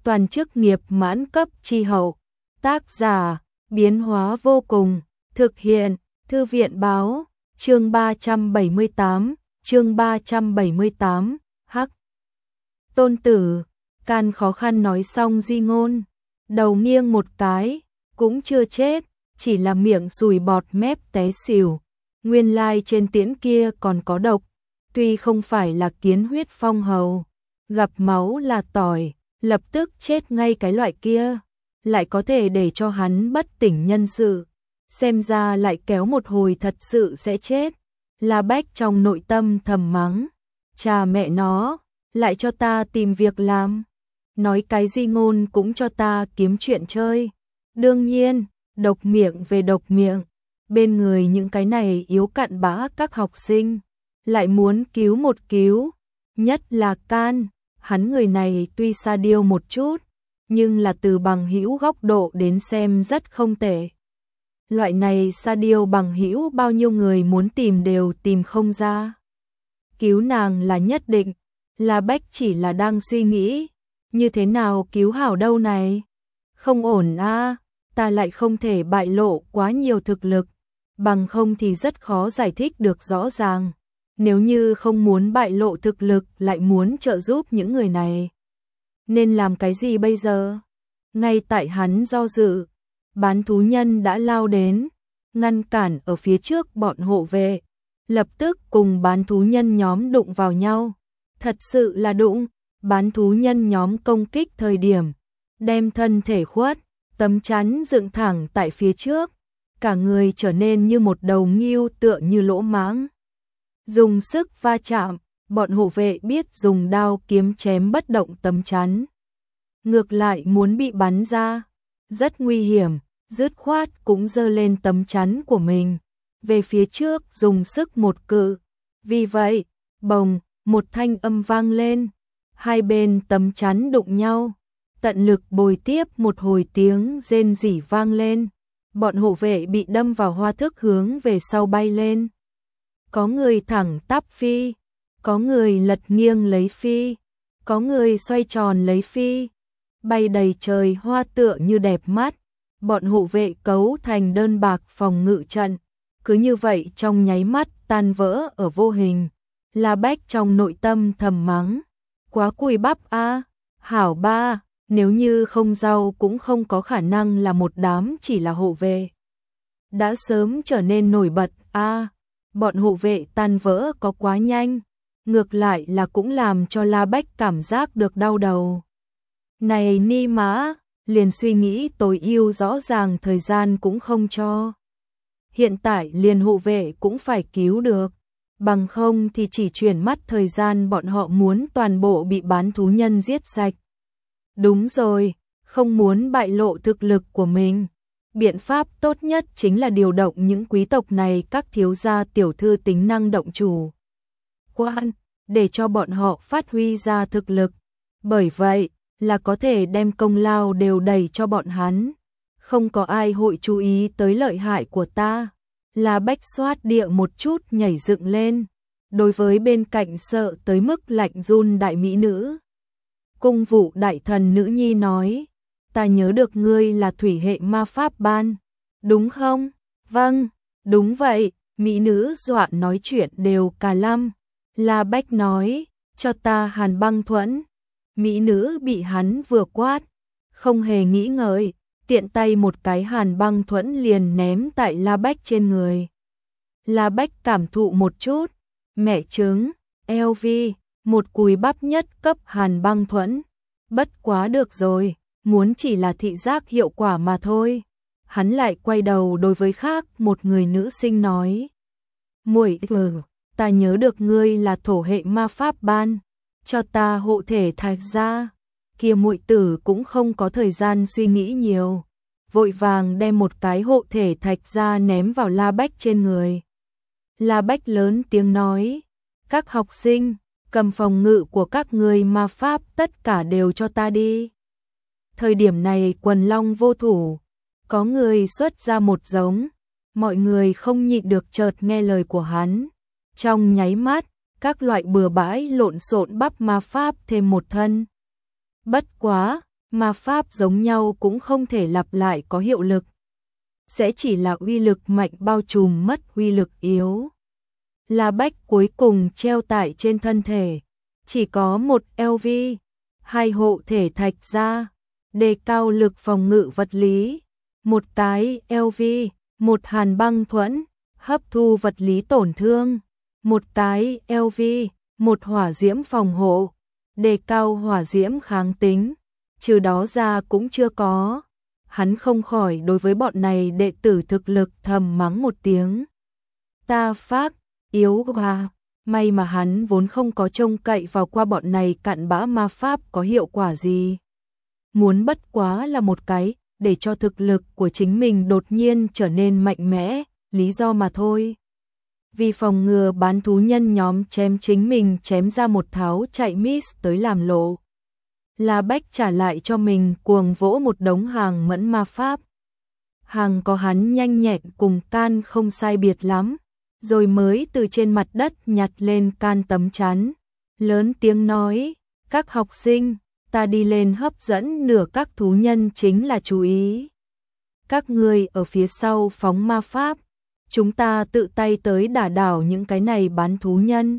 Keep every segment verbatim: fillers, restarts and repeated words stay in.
toàn chức nghiệp mãn cấp chi hậu. Tác giả, biến hóa vô cùng, thực hiện, Thư viện báo, chương ba trăm bảy mươi tám, chương ba trăm bảy mươi tám, hắc. Tôn tử, can khó khăn nói xong di ngôn, đầu nghiêng một cái, cũng chưa chết, chỉ là miệng sùi bọt mép té xỉu. Nguyên lai trên tiễn kia còn có độc, tuy không phải là kiến huyết phong hầu, gặp máu là tỏi, lập tức chết ngay cái loại kia, lại có thể để cho hắn bất tỉnh nhân sự, xem ra lại kéo một hồi thật sự sẽ chết. La Bách trong nội tâm thầm mắng, cha mẹ nó, lại cho ta tìm việc làm, nói cái di ngôn cũng cho ta kiếm chuyện chơi. Đương nhiên, độc miệng về độc miệng, bên người những cái này yếu cặn bã các học sinh, lại muốn cứu một cứu, nhất là can, hắn người này tuy sa điêu một chút, nhưng là từ bằng hữu góc độ đến xem rất không tệ. Loại này sa điêu bằng hữu bao nhiêu người muốn tìm đều tìm không ra. Cứu nàng là nhất định, La Bách chỉ là đang suy nghĩ, như thế nào cứu hảo đâu này? Không ổn a, ta lại không thể bại lộ quá nhiều thực lực, bằng không thì rất khó giải thích được rõ ràng. Nếu như không muốn bại lộ thực lực lại muốn trợ giúp những người này, nên làm cái gì bây giờ? Ngay tại hắn do dự, bán thú nhân đã lao đến, ngăn cản ở phía trước bọn hộ vệ, lập tức cùng bán thú nhân nhóm đụng vào nhau. Thật sự là đụng, bán thú nhân nhóm công kích thời điểm, đem thân thể khuất, tấm chắn dựng thẳng tại phía trước, cả người trở nên như một đầu ngưu tựa như lỗ mãng. Dùng sức va chạm, bọn hộ vệ biết dùng đao kiếm chém bất động tấm chắn, ngược lại muốn bị bắn ra, rất nguy hiểm, dứt khoát cũng giơ lên tấm chắn của mình, về phía trước dùng sức một cự. Vì vậy, bồng, một thanh âm vang lên, hai bên tấm chắn đụng nhau, tận lực bồi tiếp một hồi tiếng rên rỉ vang lên, bọn hộ vệ bị đâm vào hoa thức hướng về sau bay lên. Có người thẳng tắp phi, có người lật nghiêng lấy phi, có người xoay tròn lấy phi, bay đầy trời hoa tựa như đẹp mắt. Bọn hộ vệ cấu thành đơn bạc phòng ngự trận, cứ như vậy trong nháy mắt tan vỡ ở vô hình. La Bách trong nội tâm thầm mắng, quá cùi bắp a, hảo ba, nếu như không rau cũng không có khả năng là một đám chỉ là hộ vệ. Đã sớm trở nên nổi bật a, bọn hộ vệ tan vỡ có quá nhanh, ngược lại là cũng làm cho La Bách cảm giác được đau đầu. Này ni mã, liền suy nghĩ tối ưu rõ ràng thời gian cũng không cho. Hiện tại liền hộ vệ cũng phải cứu được, bằng không thì chỉ chuyển mắt thời gian bọn họ muốn toàn bộ bị bán thú nhân giết sạch. Đúng rồi, không muốn bại lộ thực lực của mình. Biện pháp tốt nhất chính là điều động những quý tộc này các thiếu gia tiểu thư tính năng động chủ quan, để cho bọn họ phát huy ra thực lực. Bởi vậy, là có thể đem công lao đều đẩy cho bọn hắn. Không có ai hội chú ý tới lợi hại của ta. La Bách xoát địa một chút nhảy dựng lên. Đối với bên cạnh sợ tới mức lạnh run đại mỹ nữ, Cung Vụ đại thần nữ nhi nói, ta nhớ được ngươi là thủy hệ ma pháp ban, đúng không? Vâng, đúng vậy, mỹ nữ dọa nói chuyện đều cà lăm. La Bách nói, cho ta hàn băng thuẫn. Mỹ nữ bị hắn vừa quát, không hề nghĩ ngợi, tiện tay một cái hàn băng thuẫn liền ném tại La Bách trên người. La Bách cảm thụ một chút, mẹ trứng, eo vi, một cùi bắp nhất cấp hàn băng thuẫn. Bất quá được rồi, muốn chỉ là thị giác hiệu quả mà thôi. Hắn lại quay đầu đối với khác một người nữ sinh nói, muội tử, ta nhớ được ngươi là thổ hệ ma pháp ban, cho ta hộ thể thạch ra. Kia muội tử cũng không có thời gian suy nghĩ nhiều, vội vàng đem một cái hộ thể thạch ra ném vào La Bách trên người. La Bách lớn tiếng nói, các học sinh, cầm phòng ngự của các người ma pháp tất cả đều cho ta đi. Thời điểm này quần long vô thủ, có người xuất ra một giống, mọi người không nhịn được chợt nghe lời của hắn. Trong nháy mắt, các loại bừa bãi lộn xộn bắp ma pháp thêm một thân. Bất quá, Ma pháp giống nhau cũng không thể lặp lại có hiệu lực. Sẽ chỉ là uy lực mạnh bao trùm mất uy lực yếu. La Bách cuối cùng treo tại trên thân thể. Chỉ có một lờ vê, hai hộ thể thạch ra, đề cao lực phòng ngự vật lý. Một cái lờ vê, một hàn băng thuẫn, hấp thu vật lý tổn thương. Một cái lờ vê, một hỏa diễm phòng hộ, đề cao hỏa diễm kháng tính. Trừ đó ra cũng chưa có. Hắn không khỏi đối với bọn này đệ tử thực lực thầm mắng một tiếng. Ta phác, yếu quá. May mà hắn vốn không có trông cậy vào qua bọn này cặn bã ma pháp có hiệu quả gì. Muốn bất quá là một cái để cho thực lực của chính mình đột nhiên trở nên mạnh mẽ, lý do mà thôi. Vì phòng ngừa bán thú nhân nhóm chém chính mình chém ra một tháo chạy miss tới làm lộ. La Bách trả lại cho mình cuồng vỗ một đống hàng mẫn ma pháp. Hàng có hắn nhanh nhẹn cùng can không sai biệt lắm, rồi mới từ trên mặt đất nhặt lên can tấm chắn. Lớn tiếng nói, các học sinh, ta đi lên hấp dẫn nửa các thú nhân chính là chú ý. Các người ở phía sau phóng ma pháp, chúng ta tự tay tới đả đảo những cái này bán thú nhân.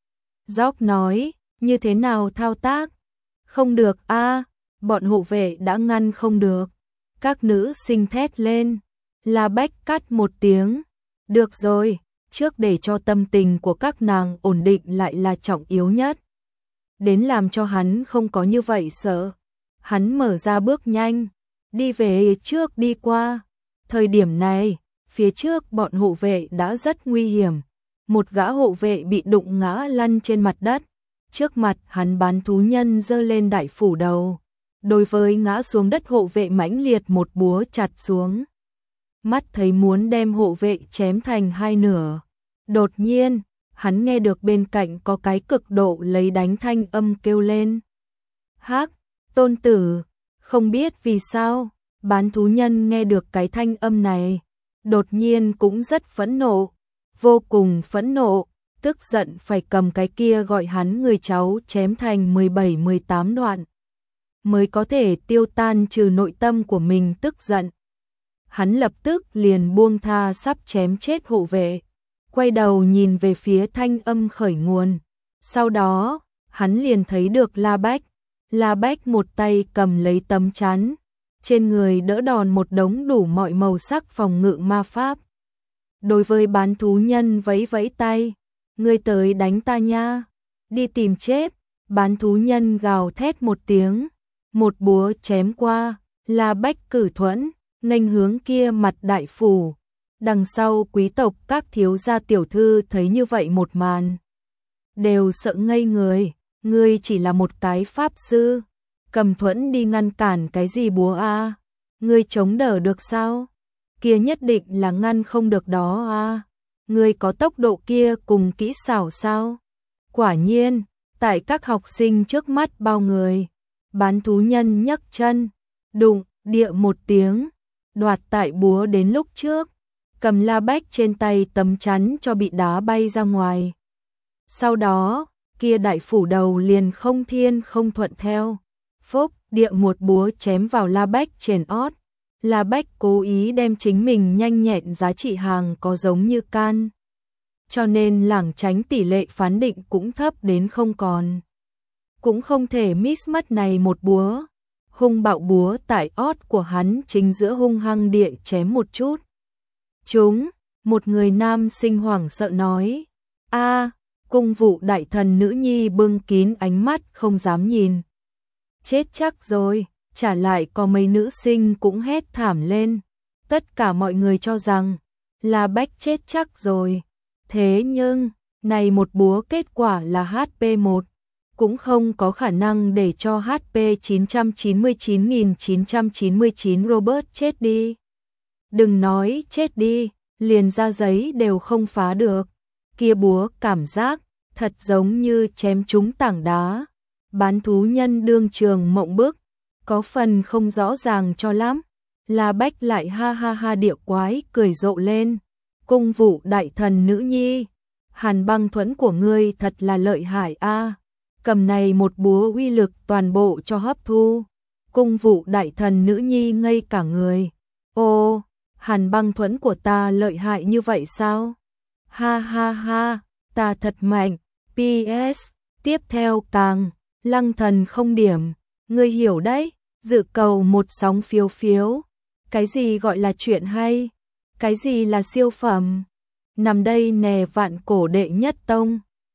Jock nói, như thế nào thao tác? Không được a, à, bọn hộ vệ đã ngăn không được. Các nữ sinh thét lên. La Bách cắt một tiếng. Được rồi, trước để cho tâm tình của các nàng ổn định lại là trọng yếu nhất. Đến làm cho hắn không có như vậy sợ. Hắn mở ra bước nhanh, đi về trước đi qua. Thời điểm này, phía trước bọn hộ vệ đã rất nguy hiểm. Một gã hộ vệ bị đụng ngã lăn trên mặt đất. Trước mặt hắn bán thú nhân giơ lên đại phủ đầu. Đối với ngã xuống đất hộ vệ mãnh liệt một búa chặt xuống. Mắt thấy muốn đem hộ vệ chém thành hai nửa. Đột nhiên, hắn nghe được bên cạnh có cái cực độ lấy đánh thanh âm kêu lên. Hắc, tôn tử, không biết vì sao, bán thú nhân nghe được cái thanh âm này. Đột nhiên cũng rất phẫn nộ, vô cùng phẫn nộ. Tức giận phải cầm cái kia gọi hắn người cháu chém thành mười bảy mười tám đoạn, mới có thể tiêu tan trừ nội tâm của mình tức giận. Hắn lập tức liền buông tha sắp chém chết hộ vệ, quay đầu nhìn về phía thanh âm khởi nguồn. Sau đó, hắn liền thấy được La Bách. La Bách một tay cầm lấy tấm chắn, trên người đỡ đòn một đống đủ mọi màu sắc phòng ngự ma pháp. Đối với bán thú nhân vẫy vẫy tay. Ngươi tới đánh ta nha, đi tìm chết. Bán thú nhân gào thét một tiếng, một búa chém qua. La Bách cử thuẫn, nghênh hướng kia mặt đại phủ. Đằng sau quý tộc các thiếu gia tiểu thư thấy như vậy một màn, đều sợ ngây người. Ngươi chỉ là một cái pháp sư, cầm thuẫn đi ngăn cản cái gì búa a? À? Ngươi chống đỡ được sao? Kia nhất định là ngăn không được đó a. À? Ngươi có tốc độ kia cùng kỹ xảo sao? Quả nhiên, tại các học sinh trước mắt bao người, bán thú nhân nhấc chân, đụng địa một tiếng, đoạt tại búa đến lúc trước, cầm La Bách trên tay tấm chắn cho bị đá bay ra ngoài. Sau đó, kia đại phủ đầu liền không thiên không thuận theo, phốc địa một búa chém vào La Bách trên ót. La Bách cố ý đem chính mình nhanh nhẹn giá trị hàng có giống như can, cho nên lảng tránh tỷ lệ phán định cũng thấp đến không còn. Cũng không thể miss mất này một búa. Hung bạo búa tại ót của hắn chính giữa hung hăng địa chém một chút. Chúng, một người nam sinh hoảng sợ nói. A, cung vụ đại thần nữ nhi bưng kín ánh mắt không dám nhìn. Chết chắc rồi. Trả lại có mấy nữ sinh cũng hét thảm lên. Tất cả mọi người cho rằng La Bách chết chắc rồi. Thế nhưng, này một búa kết quả là hát pê một. Cũng không có khả năng để cho hát pê chín trăm chín mươi chín nghìn chín trăm chín mươi chín Robert chết đi. Đừng nói chết đi, liền ra giấy đều không phá được. Kia búa cảm giác thật giống như chém trúng tảng đá. Bán thú nhân đương trường mộng bức, có phần không rõ ràng cho lắm. La Bách lại ha ha ha địa quái cười rộ lên. Cung vụ đại thần nữ nhi, hàn băng thuẫn của ngươi thật là lợi hại a. Cầm này một búa uy lực toàn bộ cho hấp thu. Cung vụ đại thần nữ nhi ngây cả người. Ô, Hàn Băng Thuẫn của ta lợi hại như vậy sao? Ha ha ha, ta thật mạnh. pê ét, tiếp theo càng, Lăng Thần không điểm, ngươi hiểu đấy, dự cầu một sóng phiếu phiếu. Cái gì gọi là chuyện hay? Cái gì là siêu phẩm? Nằm đây nè vạn cổ đệ nhất tông.